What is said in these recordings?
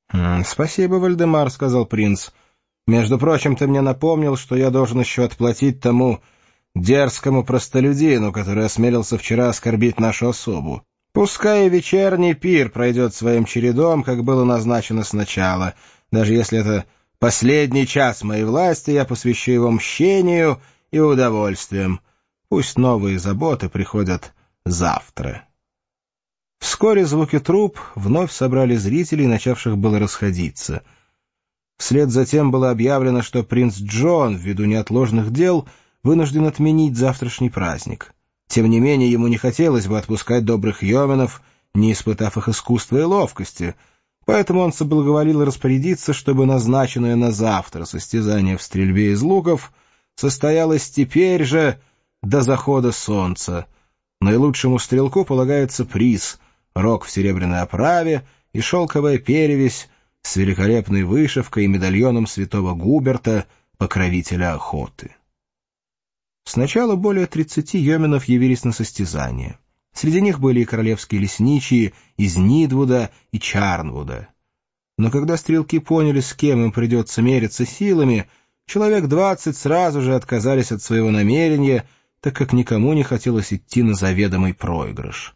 Спасибо, Вальдемар», — сказал принц. «Между прочим, ты мне напомнил, что я должен еще отплатить тому дерзкому простолюдину, который осмелился вчера оскорбить нашу особу. Пускай и вечерний пир пройдет своим чередом, как было назначено сначала. Даже если это последний час моей власти, я посвящу его мщению и удовольствиям. Пусть новые заботы приходят завтра». Вскоре звуки труп вновь собрали зрителей, начавших было расходиться. Вслед за тем было объявлено, что принц Джон, ввиду неотложных дел, вынужден отменить завтрашний праздник. Тем не менее, ему не хотелось бы отпускать добрых йоменов, не испытав их искусства и ловкости, поэтому он соблаговолил распорядиться, чтобы назначенное на завтра состязание в стрельбе из луков состоялось теперь же до захода солнца. Наилучшему стрелку полагается приз — рог в серебряной оправе и шелковая перевесь с великолепной вышивкой и медальоном святого Губерта, покровителя охоты. Сначала более 30 йоменов явились на состязание. Среди них были и королевские лесничие из Нидвуда и Чарнвуда. Но когда стрелки поняли, с кем им придется мериться силами, человек 20 сразу же отказались от своего намерения, так как никому не хотелось идти на заведомый проигрыш.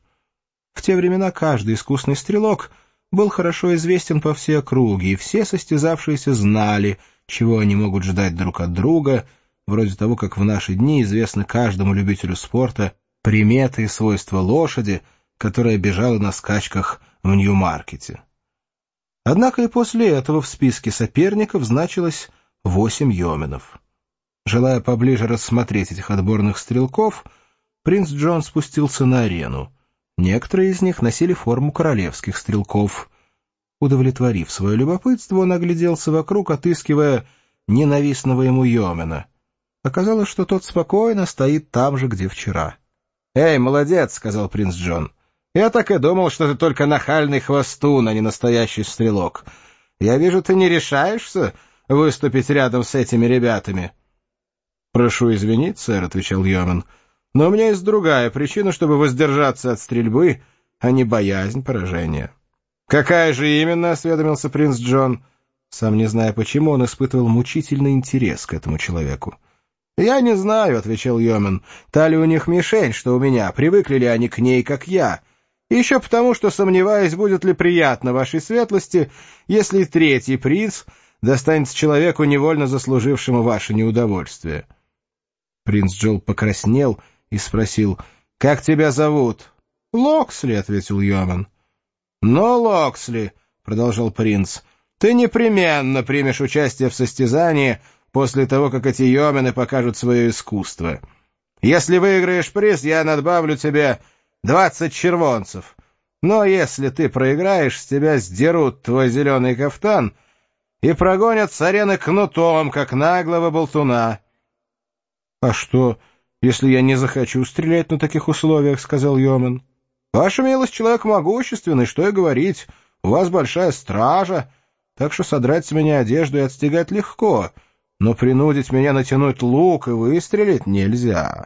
В те времена каждый искусный стрелок был хорошо известен по всей округе, и все состязавшиеся знали, чего они могут ждать друг от друга, вроде того, как в наши дни известны каждому любителю спорта приметы и свойства лошади, которая бежала на скачках в Нью-Маркете. Однако и после этого в списке соперников значилось 8 йоменов. Желая поближе рассмотреть этих отборных стрелков, принц Джон спустился на арену. Некоторые из них носили форму королевских стрелков. Удовлетворив свое любопытство, он огляделся вокруг, отыскивая ненавистного ему йомена. Оказалось, что тот спокойно стоит там же, где вчера. «Эй, молодец!» — сказал принц Джон. «Я так и думал, что ты только нахальный хвостун, а не настоящий стрелок. Я вижу, ты не решаешься выступить рядом с этими ребятами». «Прошу извинить, сэр», — отвечал йомен, — «но у меня есть другая причина, чтобы воздержаться от стрельбы, а не боязнь поражения». «Какая же именно?» — осведомился принц Джон. Сам не зная почему, он испытывал мучительный интерес к этому человеку. «Я не знаю», — отвечал йомен, — «та ли у них мишень, что у меня, привыкли ли они к ней, как я. И еще потому, что сомневаюсь, будет ли приятно вашей светлости, если третий приз достанется человеку, невольно заслужившему ваше неудовольствие». Принц Джол покраснел и спросил: «Как тебя зовут?» «Локсли», — ответил йомен. «Но, Локсли», — продолжал принц, — «ты непременно примешь участие в состязании после того, как эти йомены покажут свое искусство. Если выиграешь приз, я надбавлю тебе 20 червонцев. Но если ты проиграешь, с тебя сдерут твой зеленый кафтан и прогонят с арены кнутом, как наглого болтуна». «А что, если я не захочу стрелять на таких условиях?» — сказал йомен. «Ваша милость, человек могущественный, что и говорить. У вас большая стража, так что содрать с меня одежду и отстегать легко, но принудить меня натянуть лук и выстрелить нельзя.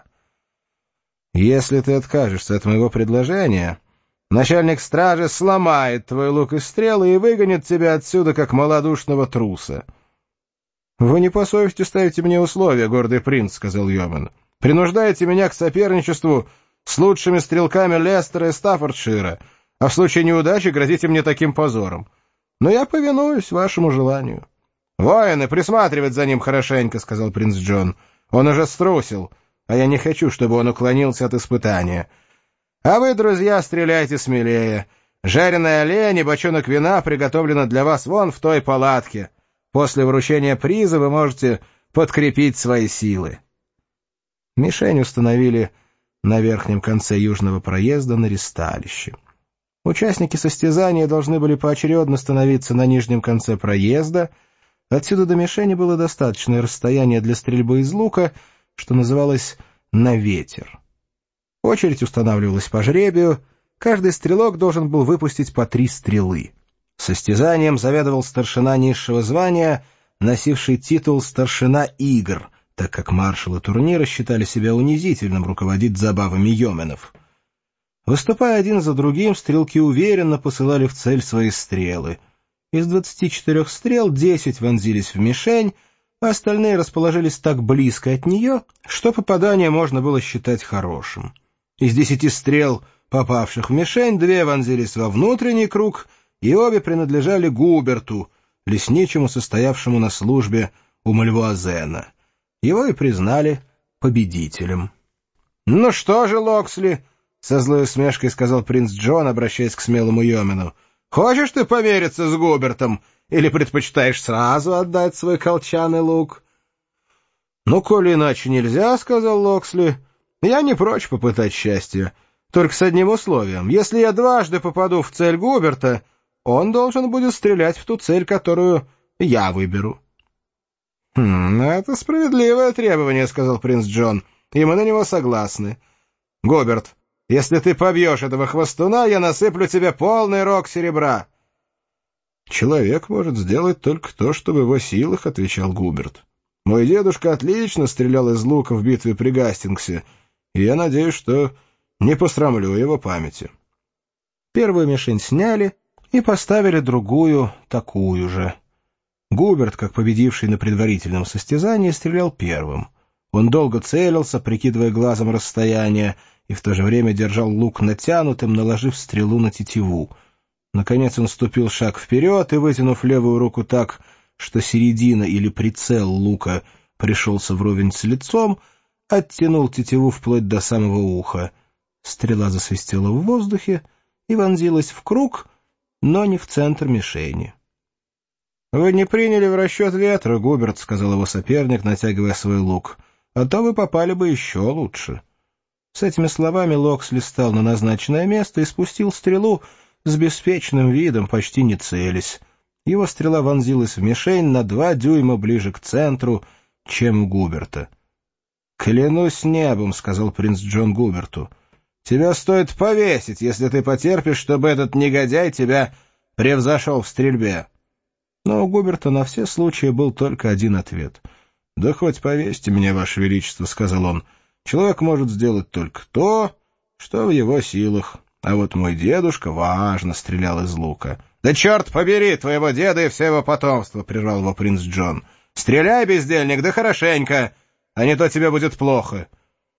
Если ты откажешься от моего предложения, начальник стражи сломает твой лук и стрелы и выгонит тебя отсюда, как малодушного труса». «Вы не по совести ставите мне условия, гордый принц», — сказал йомен. «Принуждаете меня к соперничеству с лучшими стрелками Лестера и Стаффордшира, а в случае неудачи грозите мне таким позором. Но я повинуюсь вашему желанию». «Воины, присматривать за ним хорошенько», — сказал принц Джон. «Он уже струсил, а я не хочу, чтобы он уклонился от испытания. А вы, друзья, стреляйте смелее. Жареная олень и бочонок вина приготовлено для вас вон в той палатке. После вручения приза вы можете подкрепить свои силы». Мишень установили на верхнем конце южного проезда на ристалище. Участники состязания должны были поочередно становиться на нижнем конце проезда. Отсюда до мишени было достаточное расстояние для стрельбы из лука, что называлось «на ветер». Очередь устанавливалась по жребию, каждый стрелок должен был выпустить по 3 стрелы. Состязанием заведовал старшина низшего звания, носивший титул «старшина игр», так как маршалы турнира считали себя унизительным руководить забавами йоменов. Выступая один за другим, стрелки уверенно посылали в цель свои стрелы. Из 24 стрел 10 вонзились в мишень, а остальные расположились так близко от нее, что попадание можно было считать хорошим. Из 10 стрел, попавших в мишень, 2 вонзились во внутренний круг, и обе принадлежали Губерту, лесничему, состоявшему на службе у Мальвуазена. Его и признали победителем. — Ну что же, Локсли, — со злой усмешкой сказал принц Джон, обращаясь к смелому Йомину, — хочешь ты помериться с Губертом или предпочитаешь сразу отдать свой колчан и лук? — Ну, коли иначе нельзя, — сказал Локсли, — я не прочь попытать счастье, только с одним условием. Если я дважды попаду в цель Губерта, он должен будет стрелять в ту цель, которую я выберу. — Это справедливое требование, — сказал принц Джон, — и мы на него согласны. Губерт, если ты побьешь этого хвостуна, я насыплю тебе полный рог серебра. — Человек может сделать только то, что в его силах, — отвечал Губерт. — Мой дедушка отлично стрелял из лука в битве при Гастингсе, и я надеюсь, что не посрамлю его памяти. Первую мишень сняли и поставили другую, такую же. Губерт, как победивший на предварительном состязании, стрелял первым. Он долго целился, прикидывая глазом расстояние, и в то же время держал лук натянутым, наложив стрелу на тетиву. Наконец он ступил шаг вперед и, вытянув левую руку так, что середина или прицел лука пришелся вровень с лицом, оттянул тетиву вплоть до самого уха. Стрела засвистела в воздухе и вонзилась в круг, но не в центр мишени. — Вы не приняли в расчет ветра, Губерт, — сказал его соперник, натягивая свой лук, — а то вы попали бы еще лучше. С этими словами Локсли стал на назначенное место и спустил стрелу с беспечным видом, почти не целясь. Его стрела вонзилась в мишень на 2 дюйма ближе к центру, чем у Губерта. — Клянусь небом, — сказал принц Джон Губерту, — тебя стоит повесить, если ты потерпишь, чтобы этот негодяй тебя превзошел в стрельбе. Но у Губерта на все случаи был только один ответ. — Да хоть повесьте меня, Ваше Величество, — сказал он. — Человек может сделать только то, что в его силах. А вот мой дедушка важно стрелял из лука. — Да черт побери твоего деда и все его потомство! — прервал его принц Джон. — Стреляй, бездельник, да хорошенько, а не то тебе будет плохо.